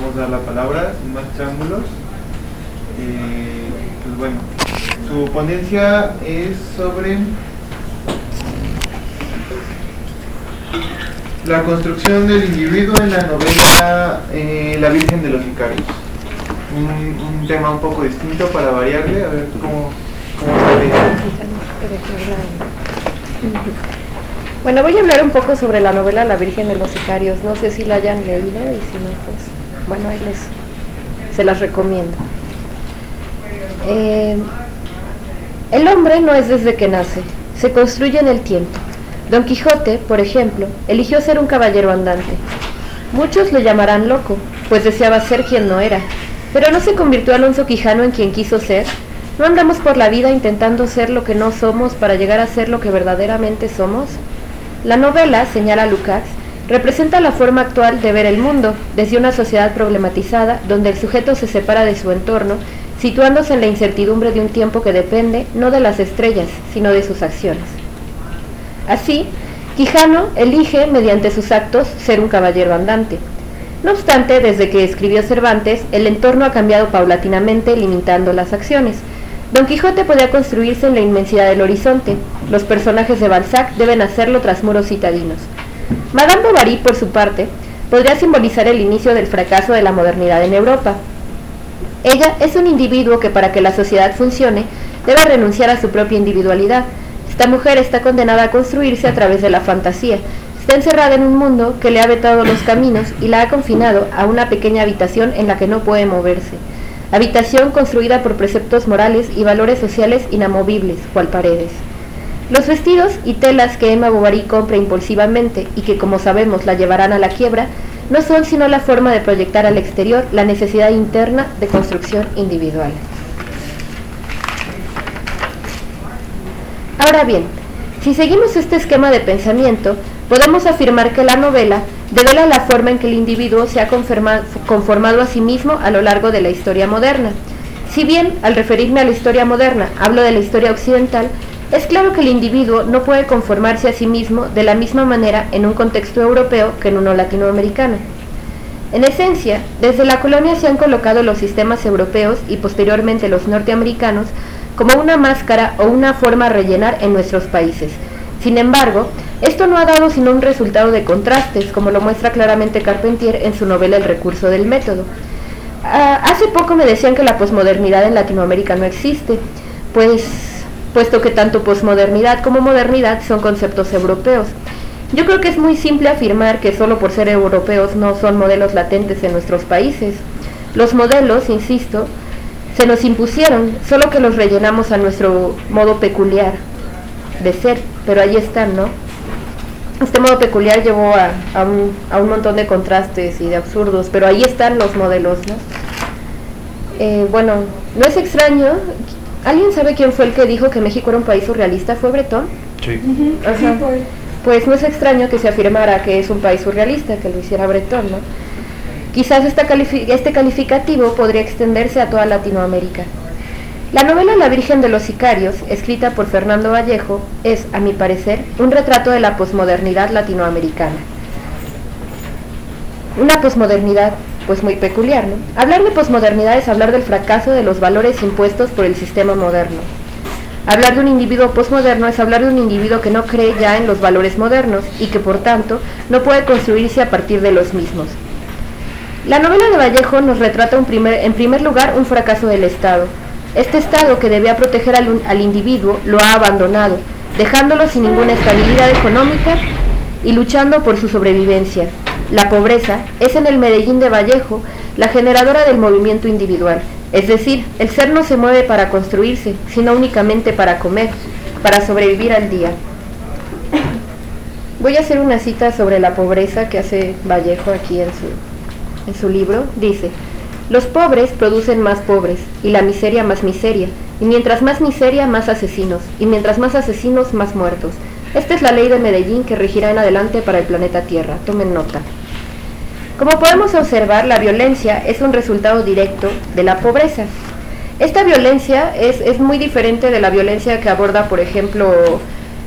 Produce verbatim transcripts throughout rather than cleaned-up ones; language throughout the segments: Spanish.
podemos dar la palabra sin más preámbulos. Eh, pues bueno, su ponencia es sobre la construcción del individuo en la novela eh, La Virgen de los Sicarios. Un, un tema un poco distinto para variarle, a ver cómo, cómo sale. Bueno, voy a hablar un poco sobre la novela La Virgen de los Sicarios. No sé si la hayan leído y si no, pues, bueno, ahí les, se las recomiendo. Eh, el hombre no es desde que nace, se construye en el tiempo. Don Quijote, por ejemplo, eligió ser un caballero andante. Muchos lo llamarán loco, pues deseaba ser quien no era. Pero ¿no se convirtió Alonso Quijano en quien quiso ser? ¿No andamos por la vida intentando ser lo que no somos para llegar a ser lo que verdaderamente somos? La novela, señala Lukács, representa la forma actual de ver el mundo, desde una sociedad problematizada, donde el sujeto se separa de su entorno, situándose en la incertidumbre de un tiempo que depende no de las estrellas, sino de sus acciones. Así, Quijano elige, mediante sus actos, ser un caballero andante. No obstante, desde que escribió Cervantes, el entorno ha cambiado paulatinamente, limitando las acciones. Don Quijote podía construirse en la inmensidad del horizonte. Los personajes de Balzac deben hacerlo tras muros citadinos. Madame Bovary, por su parte, podría simbolizar el inicio del fracaso de la modernidad en Europa. Ella es un individuo que, para que la sociedad funcione, debe renunciar a su propia individualidad. Esta mujer está condenada a construirse a través de la fantasía. Está encerrada en un mundo que le ha vetado los caminos y la ha confinado a una pequeña habitación en la que no puede moverse. Habitación construida por preceptos morales y valores sociales inamovibles, cual paredes. Los vestidos y telas que Emma Bovary compra impulsivamente y que, como sabemos, la llevarán a la quiebra, no son sino la forma de proyectar al exterior la necesidad interna de construcción individual. Ahora bien, si seguimos este esquema de pensamiento, podemos afirmar que la novela devela la forma en que el individuo se ha conformado a sí mismo a lo largo de la historia moderna. Si bien, al referirme a la historia moderna, hablo de la historia occidental, es claro que el individuo no puede conformarse a sí mismo de la misma manera en un contexto europeo que en uno latinoamericano. En esencia, desde la colonia se han colocado los sistemas europeos y posteriormente los norteamericanos como una máscara o una forma a rellenar en nuestros países. Sin embargo, esto no ha dado sino un resultado de contrastes, como lo muestra claramente Carpentier en su novela El recurso del método. Ah, hace poco me decían que la posmodernidad en Latinoamérica no existe, pues, puesto que tanto posmodernidad como modernidad son conceptos europeos. Yo creo que es muy simple afirmar que solo por ser europeos no son modelos latentes en nuestros países. Los modelos, insisto, se nos impusieron, solo que los rellenamos a nuestro modo peculiar de ser, pero ahí están, ¿no? Este modo peculiar llevó a, a, un, a un montón de contrastes y de absurdos, pero ahí están los modelos, ¿no? Eh, bueno, no es extraño. ¿Alguien sabe quién fue el que dijo que México era un país surrealista? ¿Fue Bretón? Sí. Uh-huh. Ajá. Pues no es extraño que se afirmara que es un país surrealista, que lo hiciera Bretón, ¿no? Quizás esta califi- este calificativo podría extenderse a toda Latinoamérica. La novela La Virgen de los Sicarios, escrita por Fernando Vallejo, es, a mi parecer, un retrato de la posmodernidad latinoamericana. Una posmodernidad, pues muy peculiar, ¿no? Hablar de posmodernidad es hablar del fracaso de los valores impuestos por el sistema moderno. Hablar de un individuo posmoderno es hablar de un individuo que no cree ya en los valores modernos y que, por tanto, no puede construirse a partir de los mismos. La novela de Vallejo nos retrata un primer, en primer lugar un fracaso del Estado. Este Estado, que debía proteger al, al individuo, lo ha abandonado, dejándolo sin ninguna estabilidad económica y luchando por su sobrevivencia. La pobreza es en el Medellín de Vallejo la generadora del movimiento individual, es decir, el ser no se mueve para construirse, sino únicamente para comer, para sobrevivir al día. Voy a hacer una cita sobre la pobreza que hace Vallejo aquí en su, en su libro. Dice: los pobres producen más pobres, y la miseria más miseria, y mientras más miseria, más asesinos, y mientras más asesinos, más muertos. Esta es la ley de Medellín que regirá en adelante para el planeta Tierra. Tomen nota. Como podemos observar, la violencia es un resultado directo de la pobreza. Esta violencia es, es muy diferente de la violencia que aborda, por ejemplo,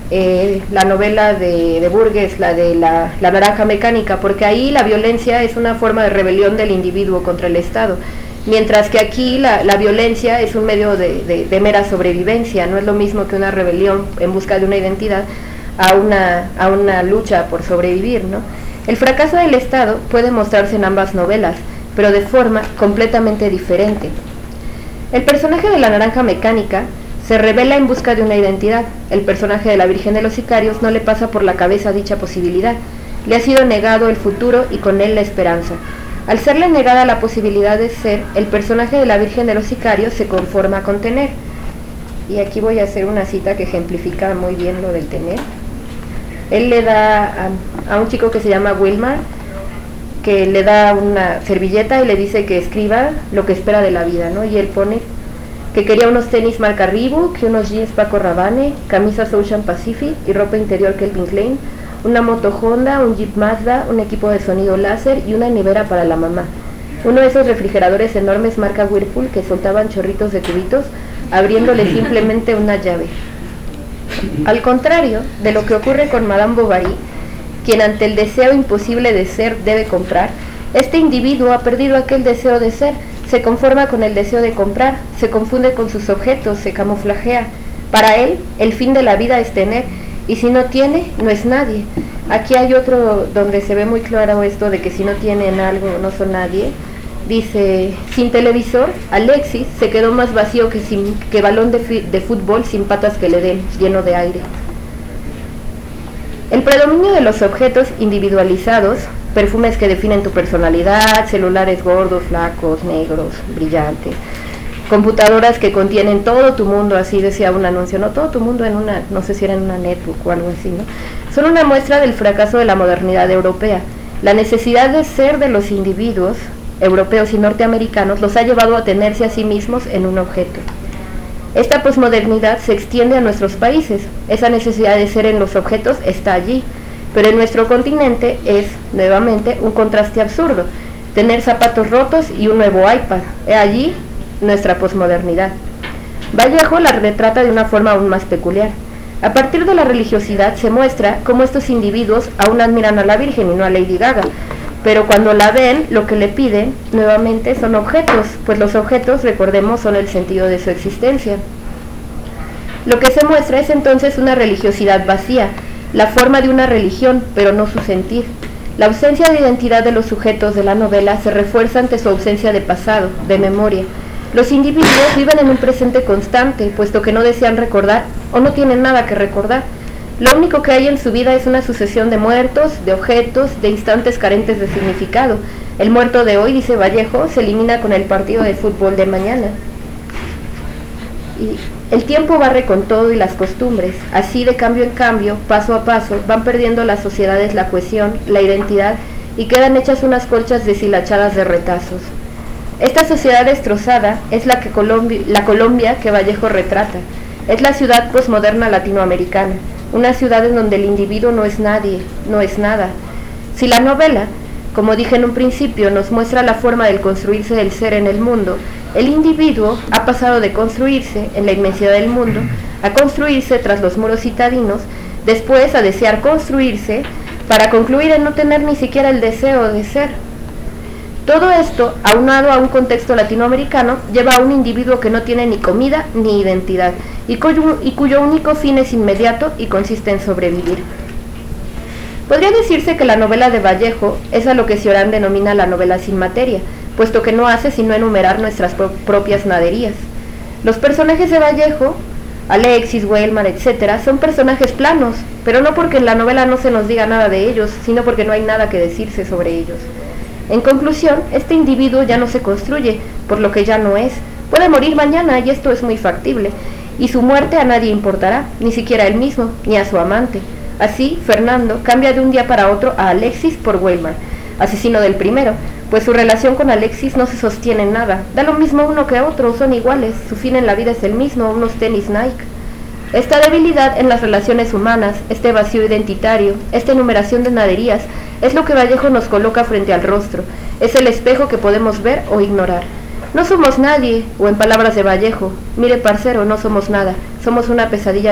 eh, la novela de, de Burgess, la de la, la Naranja Mecánica, porque ahí la violencia es una forma de rebelión del individuo contra el Estado, mientras que aquí la, la violencia es un medio de, de, de mera sobrevivencia. No es lo mismo que una rebelión en busca de una identidad a una, a una lucha por sobrevivir, ¿no? El fracaso del Estado puede mostrarse en ambas novelas, pero de forma completamente diferente. El personaje de la Naranja Mecánica se revela en busca de una identidad. El personaje de la Virgen de los Sicarios no le pasa por la cabeza dicha posibilidad. Le ha sido negado el futuro y con él la esperanza. Al serle negada la posibilidad de ser, el personaje de la Virgen de los Sicarios se conforma con tener. Y aquí voy a hacer una cita que ejemplifica muy bien lo del tener. Él le da a, a un chico que se llama Wilmar, que le da una servilleta y le dice que escriba lo que espera de la vida, ¿no? Y él pone que quería unos tenis marca Reebok, que unos jeans Paco Rabanne, camisas Ocean Pacific y ropa interior Calvin Klein, una moto Honda, un Jeep Mazda, un equipo de sonido láser y una nevera para la mamá. Uno de esos refrigeradores enormes marca Whirlpool que soltaban chorritos de tubitos, abriéndole simplemente una llave. Al contrario de lo que ocurre con Madame Bovary, quien ante el deseo imposible de ser debe comprar, este individuo ha perdido aquel deseo de ser, se conforma con el deseo de comprar, se confunde con sus objetos, se camuflajea. Para él, el fin de la vida es tener, y si no tiene, no es nadie. Aquí hay otro donde se ve muy claro esto de que si no tienen algo, no son nadie. Dice, sin televisor, Alexis se quedó más vacío que, sin, que balón de, de fútbol sin patas que le den, lleno de aire. El predominio de los objetos individualizados, perfumes que definen tu personalidad, celulares gordos, flacos, negros, brillantes, computadoras que contienen todo tu mundo, así decía un anuncio, no todo tu mundo en una, no sé si era en una netbook o algo así, ¿no? Son una muestra del fracaso de la modernidad europea. La necesidad de ser de los individuos europeos y norteamericanos los ha llevado a tenerse a sí mismos en un objeto. Esta posmodernidad se extiende a nuestros países. Esa necesidad de ser en los objetos está allí, pero en nuestro continente es, nuevamente, un contraste absurdo. Tener zapatos rotos y un nuevo iPad. He allí nuestra posmodernidad. Vallejo la retrata de una forma aún más peculiar. A partir de la religiosidad se muestra cómo estos individuos aún admiran a la Virgen y no a Lady Gaga, pero cuando la ven, lo que le piden, nuevamente, son objetos, pues los objetos, recordemos, son el sentido de su existencia. Lo que se muestra es entonces una religiosidad vacía, la forma de una religión, pero no su sentir. La ausencia de identidad de los sujetos de la novela se refuerza ante su ausencia de pasado, de memoria. Los individuos viven en un presente constante, puesto que no desean recordar o no tienen nada que recordar. Lo único que hay en su vida es una sucesión de muertos, de objetos, de instantes carentes de significado. El muerto de hoy, dice Vallejo, se elimina con el partido de fútbol de mañana. Y el tiempo barre con todo y las costumbres. Así, de cambio en cambio, paso a paso, van perdiendo las sociedades la cohesión, la identidad, y quedan hechas unas colchas deshilachadas de retazos. Esta sociedad destrozada es la, que Colombia, la Colombia que Vallejo retrata. Es la ciudad posmoderna latinoamericana, una ciudad en donde el individuo no es nadie, no es nada. Si la novela, como dije en un principio, nos muestra la forma del construirse del ser en el mundo, el individuo ha pasado de construirse en la inmensidad del mundo a construirse tras los muros citadinos, después a desear construirse para concluir en no tener ni siquiera el deseo de ser. Todo esto, aunado a un contexto latinoamericano, lleva a un individuo que no tiene ni comida ni identidad y cuyo, y cuyo único fin es inmediato y consiste en sobrevivir. Podría decirse que la novela de Vallejo es a lo que Cioran denomina la novela sin materia, puesto que no hace sino enumerar nuestras pro propias naderías. Los personajes de Vallejo, Alexis, Welmar, etcétera, son personajes planos, pero no porque en la novela no se nos diga nada de ellos, sino porque no hay nada que decirse sobre ellos. En conclusión, este individuo ya no se construye, por lo que ya no es. Puede morir mañana y esto es muy factible, y su muerte a nadie importará, ni siquiera a él mismo, ni a su amante. Así, Fernando cambia de un día para otro a Alexis por Welmar, asesino del primero, pues su relación con Alexis no se sostiene en nada. Da lo mismo uno que otro, son iguales, su fin en la vida es el mismo, unos tenis Nike. Esta debilidad en las relaciones humanas, este vacío identitario, esta enumeración de naderías, es lo que Vallejo nos coloca frente al rostro, es el espejo que podemos ver o ignorar. No somos nadie, o en palabras de Vallejo, mire parcero, no somos nada, somos una pesadilla